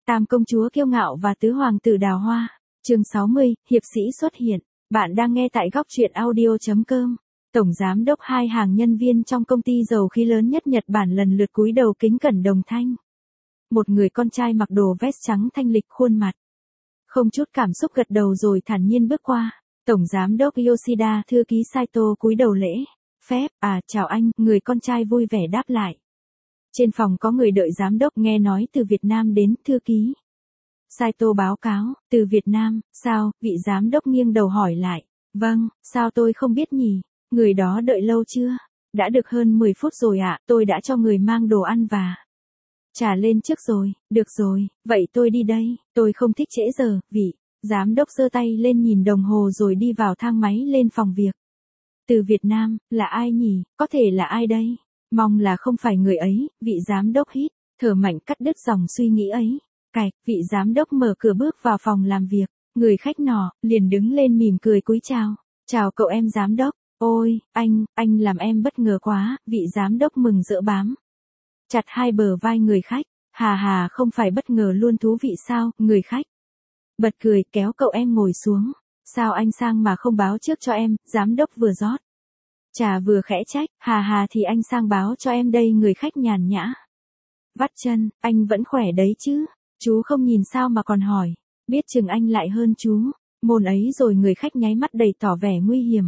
Tam công chúa kiêu ngạo và tứ hoàng tử đào hoa. Chương 60, hiệp sĩ xuất hiện. Bạn đang nghe tại góc truyện audio.com. Tổng giám đốc hai hàng nhân viên trong công ty dầu khí lớn nhất Nhật Bản lần lượt cúi đầu kính cẩn đồng thanh. Một người con trai mặc đồ vest trắng thanh lịch khuôn mặt. Không chút cảm xúc gật đầu rồi thản nhiên bước qua. Tổng giám đốc Yoshida, thư ký Saito cúi đầu lễ phép. Chào anh, người con trai vui vẻ đáp lại. Trên phòng có người đợi giám đốc, nghe nói từ Việt Nam đến, thư ký Saito báo cáo, từ Việt Nam, sao, vị giám đốc nghiêng đầu hỏi lại. Vâng, sao tôi không biết nhỉ, người đó đợi lâu chưa? Đã được hơn 10 phút rồi ạ, tôi đã cho người mang đồ ăn và trả lên trước rồi. Được rồi, vậy tôi đi đây, tôi không thích trễ giờ. Vị giám đốc giơ tay lên nhìn đồng hồ rồi đi vào thang máy lên phòng việc. Từ Việt Nam, là ai nhỉ, có thể là ai đây? Mong là không phải người ấy. Vị giám đốc hít thở mạnh cắt đứt dòng suy nghĩ ấy. Cạch, vị giám đốc mở cửa bước vào phòng làm việc. Người khách nọ liền đứng lên mỉm cười cúi chào. Chào cậu em giám đốc. Ôi, anh làm em bất ngờ quá. Vị giám đốc mừng rỡ bám chặt hai bờ vai người khách. Hà, không phải bất ngờ luôn, thú vị sao? Người khách bật cười kéo cậu em ngồi xuống. Sao anh sang mà không báo trước cho em? Giám đốc vừa rót trà vừa khẽ trách. Hà thì anh sang báo cho em đây. Người khách nhàn nhã vắt chân. Anh vẫn khỏe đấy chứ? Chú không nhìn sao mà còn hỏi. Biết chừng anh lại hơn chú môn ấy rồi. Người khách nháy mắt đầy tỏ vẻ nguy hiểm.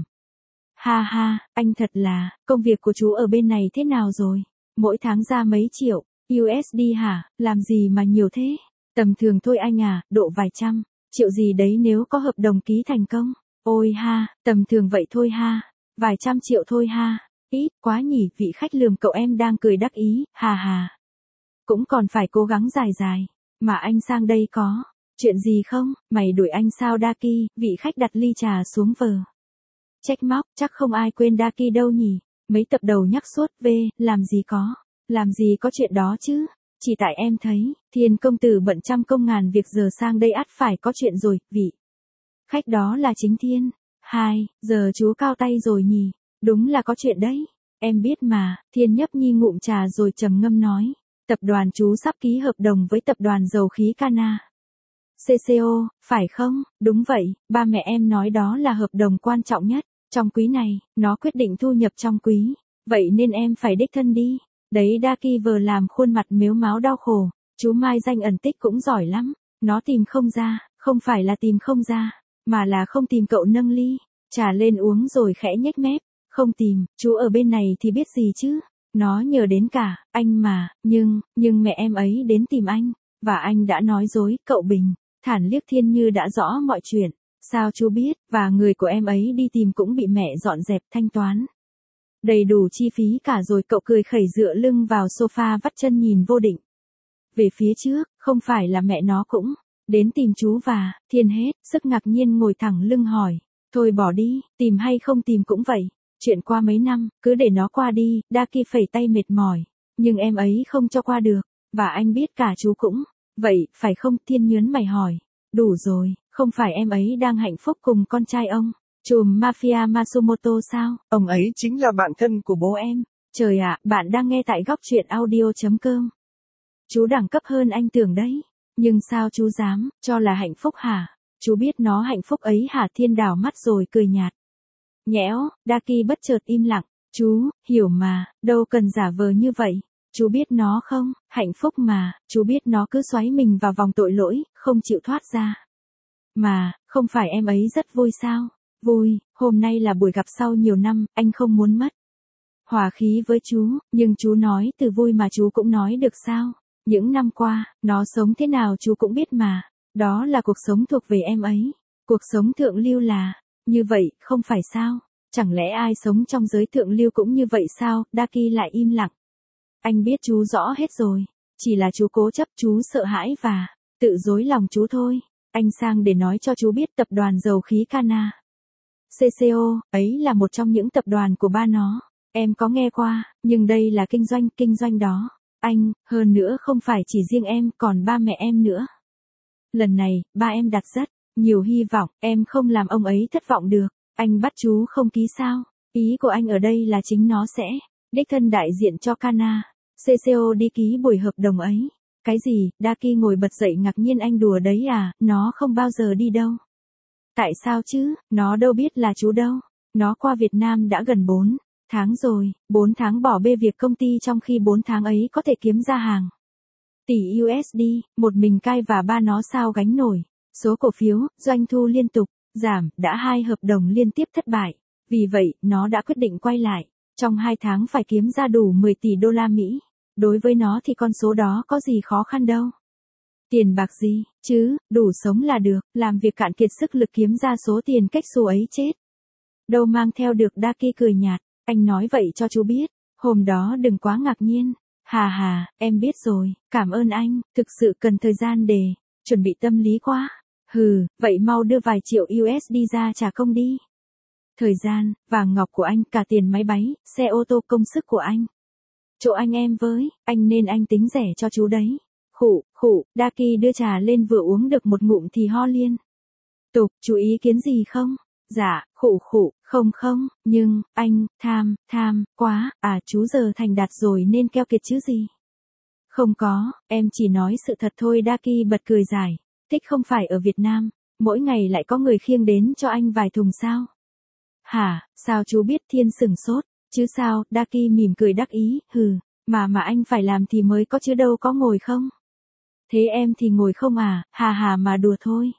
Ha, anh thật là, công việc của chú ở bên này thế nào rồi? Mỗi tháng ra mấy triệu USD hả? Làm gì mà nhiều thế? Tầm thường thôi anh à, độ vài trăm triệu gì đấy nếu có hợp đồng ký thành công. Ôi ha, tầm thường vậy thôi ha, vài trăm triệu thôi ha, ít quá nhỉ. Vị khách lườm cậu em đang cười đắc ý. Hà, cũng còn phải cố gắng dài. Mà anh sang đây có chuyện gì không? Mày đuổi anh sao Daki? Vị khách đặt ly trà xuống vờ trách móc. Chắc không ai quên Daki đâu nhỉ. Mấy tập đầu nhắc suốt. Làm gì có chuyện đó chứ. Chỉ tại em thấy Thiên công tử bận trăm công ngàn việc, giờ sang đây ắt phải có chuyện rồi. Vị khách đó là chính Thiên. Giờ chú cao tay rồi nhỉ. Đúng là có chuyện đấy. Em biết mà. Thiên nhấp nhi ngụm trà rồi trầm ngâm nói. Tập đoàn chú sắp ký hợp đồng với tập đoàn dầu khí Kana CCO, phải không? Đúng vậy, ba mẹ em nói đó là hợp đồng quan trọng nhất trong quý này, nó quyết định thu nhập trong quý. Vậy nên em phải đích thân đi. Đấy, Daki vừa làm khuôn mặt mếu máo đau khổ. Chú Mai danh ẩn tích cũng giỏi lắm. Nó tìm không ra, không phải là tìm không ra, mà là không tìm. Cậu nâng ly trà lên uống rồi khẽ nhếch mép. Không tìm, chú ở bên này thì biết gì chứ. Nó nhờ đến cả anh mà, nhưng mẹ em ấy đến tìm anh, và anh đã nói dối. Cậu bình thản liếc Thiên như đã rõ mọi chuyện. Sao chú biết? Và người của em ấy đi tìm cũng bị mẹ dọn dẹp thanh toán đầy đủ chi phí cả rồi. Cậu cười khẩy dựa lưng vào sofa vắt chân nhìn vô định về phía trước. Không phải là mẹ nó cũng đến tìm chú và Thiên hết sức ngạc nhiên ngồi thẳng lưng hỏi. Thôi bỏ đi, tìm hay không tìm cũng vậy. Chuyện qua mấy năm, cứ để nó qua đi. Daki phẩy tay mệt mỏi. Nhưng em ấy không cho qua được. Và anh biết cả chú cũng vậy, phải không? Thiên nhớn mày hỏi. Đủ rồi, không phải em ấy đang hạnh phúc cùng con trai ông trùm mafia Matsumoto sao? Ông ấy chính là bạn thân của bố em. Trời ạ, bạn đang nghe tại góc truyện audio.com. Chú đẳng cấp hơn anh tưởng đấy. Nhưng sao chú dám cho là hạnh phúc hả? Chú biết nó hạnh phúc ấy hả? Thiên đảo mắt rồi cười nhạt nhẽo. Daki bất chợt im lặng. Chú hiểu mà, đâu cần giả vờ như vậy. Chú biết nó không hạnh phúc mà. Chú biết nó cứ xoáy mình vào vòng tội lỗi, không chịu thoát ra. Mà, không phải em ấy rất vui sao? Vui, hôm nay là buổi gặp sau nhiều năm, anh không muốn mất hòa khí với chú. Nhưng chú nói từ vui mà chú cũng nói được sao? Những năm qua, nó sống thế nào chú cũng biết mà. Đó là cuộc sống thuộc về em ấy. Cuộc sống thượng lưu là như vậy, không phải sao? Chẳng lẽ ai sống trong giới thượng lưu cũng như vậy sao? Daki lại im lặng. Anh biết chú rõ hết rồi. Chỉ là chú cố chấp, chú sợ hãi và tự dối lòng chú thôi. Anh sang để nói cho chú biết tập đoàn dầu khí Kana CCO ấy là một trong những tập đoàn của ba nó. Em có nghe qua, nhưng đây là kinh doanh đó. Anh, hơn nữa không phải chỉ riêng em, còn ba mẹ em nữa. Lần này, ba em đặt rất nhiều hy vọng, em không làm ông ấy thất vọng được. Anh bắt chú không ký sao? Ý của anh ở đây là chính nó sẽ đích thân đại diện cho Kana CCO đi ký buổi hợp đồng ấy. Cái gì, Daki ngồi bật dậy ngạc nhiên, anh đùa đấy à, nó không bao giờ đi đâu. Tại sao chứ, nó đâu biết là chú đâu. Nó qua Việt Nam đã gần 4 tháng rồi, 4 tháng bỏ bê việc công ty trong khi 4 tháng ấy có thể kiếm ra hàng tỷ USD, một mình cai và ba nó sao gánh nổi. Số cổ phiếu, doanh thu liên tục giảm, đã 2 hợp đồng liên tiếp thất bại. Vì vậy, nó đã quyết định quay lại. Trong 2 tháng phải kiếm ra đủ 10 tỷ đô la Mỹ. Đối với nó thì con số đó có gì khó khăn đâu. Tiền bạc gì, chứ, đủ sống là được, làm việc cạn kiệt sức lực kiếm ra số tiền cách xù ấy chết. Đâu mang theo được. Daki cười nhạt, anh nói vậy cho chú biết, hôm đó đừng quá ngạc nhiên. Hà hà, em biết rồi, cảm ơn anh, thực sự cần thời gian để chuẩn bị tâm lý quá. Hừ, vậy mau đưa vài triệu USD ra trả công đi. Thời gian, vàng ngọc của anh, cả tiền máy bay, xe ô tô, công sức của anh. Chỗ anh em với, anh nên anh tính rẻ cho chú đấy. Khụ, Daki đưa trà lên vừa uống được một ngụm thì ho liên tục, chú ý kiến gì không? Dạ, khụ, không, nhưng, anh, tham, quá, à chú giờ thành đạt rồi nên keo kiệt chứ gì. Không có, em chỉ nói sự thật thôi. Daki bật cười dài, thích không phải ở Việt Nam, mỗi ngày lại có người khiêng đến cho anh vài thùng sao? Hả, sao chú biết? Thiên sửng sốt, chứ sao? Daki mỉm cười đắc ý, mà anh phải làm thì mới có chứ đâu có ngồi không. Thế em thì ngồi không à, hà mà đùa thôi.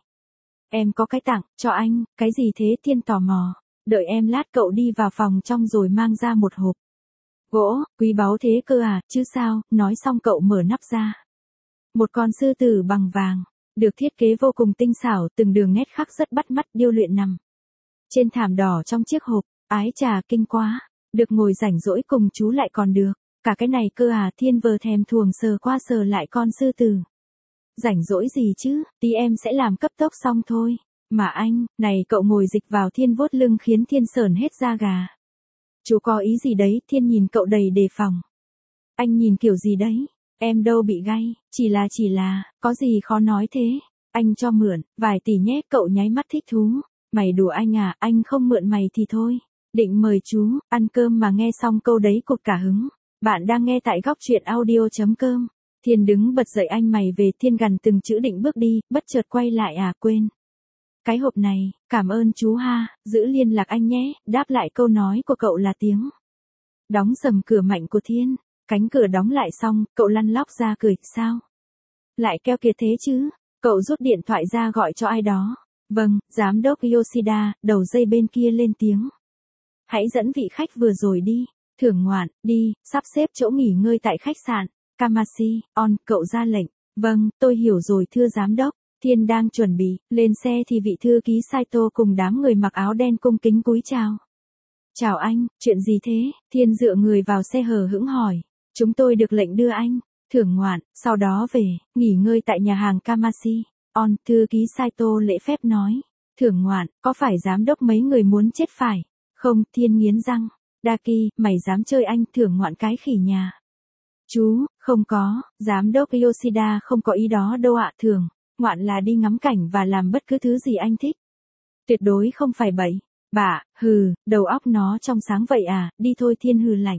Em có cái tặng, cho anh, cái gì thế? Thiên tò mò, đợi em lát, cậu đi vào phòng trong rồi mang ra một hộp gỗ, quý báu thế cơ à, chứ sao, nói xong cậu mở nắp ra. Một con sư tử bằng vàng, được thiết kế vô cùng tinh xảo, từng đường nét khắc rất bắt mắt, điêu luyện nằm trên thảm đỏ trong chiếc hộp, ái chà kinh quá, được ngồi rảnh rỗi cùng chú lại còn được, cả cái này cơ à. Thiên vờ thèm thuồng sờ qua sờ lại con sư tử. Rảnh rỗi gì chứ, tí em sẽ làm cấp tốc xong thôi. Mà anh, này cậu ngồi dịch vào. Thiên vuốt lưng khiến Thiên sởn hết da gà. Chú có ý gì đấy? Thiên nhìn cậu đầy đề phòng. Anh nhìn kiểu gì đấy? Em đâu bị gay, chỉ là, có gì khó nói thế? Anh cho mượn, vài tỷ nhé. Cậu nháy mắt thích thú. Mày đùa anh à, anh không mượn mày thì thôi. Định mời chú, ăn cơm mà nghe xong câu đấy cụt cả hứng. Bạn đang nghe tại góc truyện audio.com. Thiên đứng bật dậy, anh mày về. Thiên gằn từng chữ định bước đi, bất chợt quay lại, à quên. Cái hộp này, cảm ơn chú ha, giữ liên lạc anh nhé. Đáp lại câu nói của cậu là tiếng đóng sầm cửa mạnh của Thiên. Cánh cửa đóng lại xong, cậu lăn lóc ra cười, sao? Lại keo kiệt thế chứ? Cậu rút điện thoại ra gọi cho ai đó. Vâng, giám đốc Yoshida, đầu dây bên kia lên tiếng. Hãy dẫn vị khách vừa rồi đi, thưởng ngoạn, đi, sắp xếp chỗ nghỉ ngơi tại khách sạn Kamashi, cậu ra lệnh. Vâng, tôi hiểu rồi thưa giám đốc. Thiên đang chuẩn bị lên xe thì vị thư ký Saito cùng đám người mặc áo đen cung kính cúi chào. Chào anh, chuyện gì thế? Thiên dựa người vào xe hờ hững hỏi. Chúng tôi được lệnh đưa anh thưởng ngoạn, sau đó về nghỉ ngơi tại nhà hàng Kamashi. Thư ký Saito lễ phép nói. Thưởng ngoạn, có phải giám đốc mấy người muốn chết phải? Không, Thiên nghiến răng. Daki, mày dám chơi anh, thưởng ngoạn cái khỉ nhà. Chú, không có, giám đốc Yoshida không có ý đó đâu ạ. Thưởng ngoạn là đi ngắm cảnh và làm bất cứ thứ gì anh thích. Tuyệt đối không phải bậy bạ. Đầu óc nó trong sáng vậy à, đi thôi. Thiên hừ lạnh.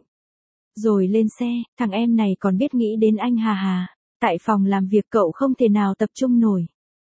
Rồi lên xe, thằng em này còn biết nghĩ đến anh hà. Tại phòng làm việc cậu không thể nào tập trung nổi.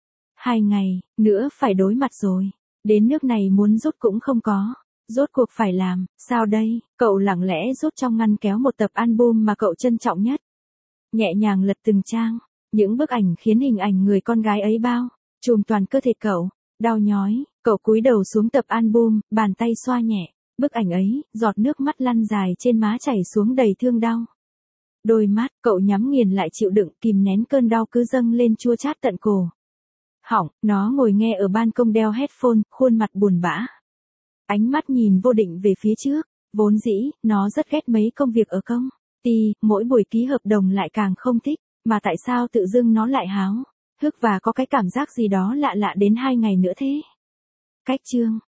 2 ngày nữa phải đối mặt rồi. Đến nước này muốn rút cũng không có. Rốt cuộc phải làm sao đây? Cậu lặng lẽ rút trong ngăn kéo một tập album mà cậu trân trọng nhất. Nhẹ nhàng lật từng trang. Những bức ảnh khiến hình ảnh người con gái ấy bao trùm toàn cơ thể cậu. Đau nhói, cậu cúi đầu xuống tập album, bàn tay xoa nhẹ bức ảnh ấy, giọt nước mắt lăn dài trên má chảy xuống đầy thương đau. Đôi mắt, cậu nhắm nghiền lại chịu đựng, kìm nén cơn đau cứ dâng lên chua chát tận cổ họng. Nó ngồi nghe ở ban công đeo headphone, khuôn mặt buồn bã. Ánh mắt nhìn vô định về phía trước. Vốn dĩ, nó rất ghét mấy công việc ở công ty, mỗi buổi ký hợp đồng lại càng không thích. Mà tại sao tự dưng nó lại háo hức và có cái cảm giác gì đó lạ lạ đến 2 ngày nữa thế? Cách chương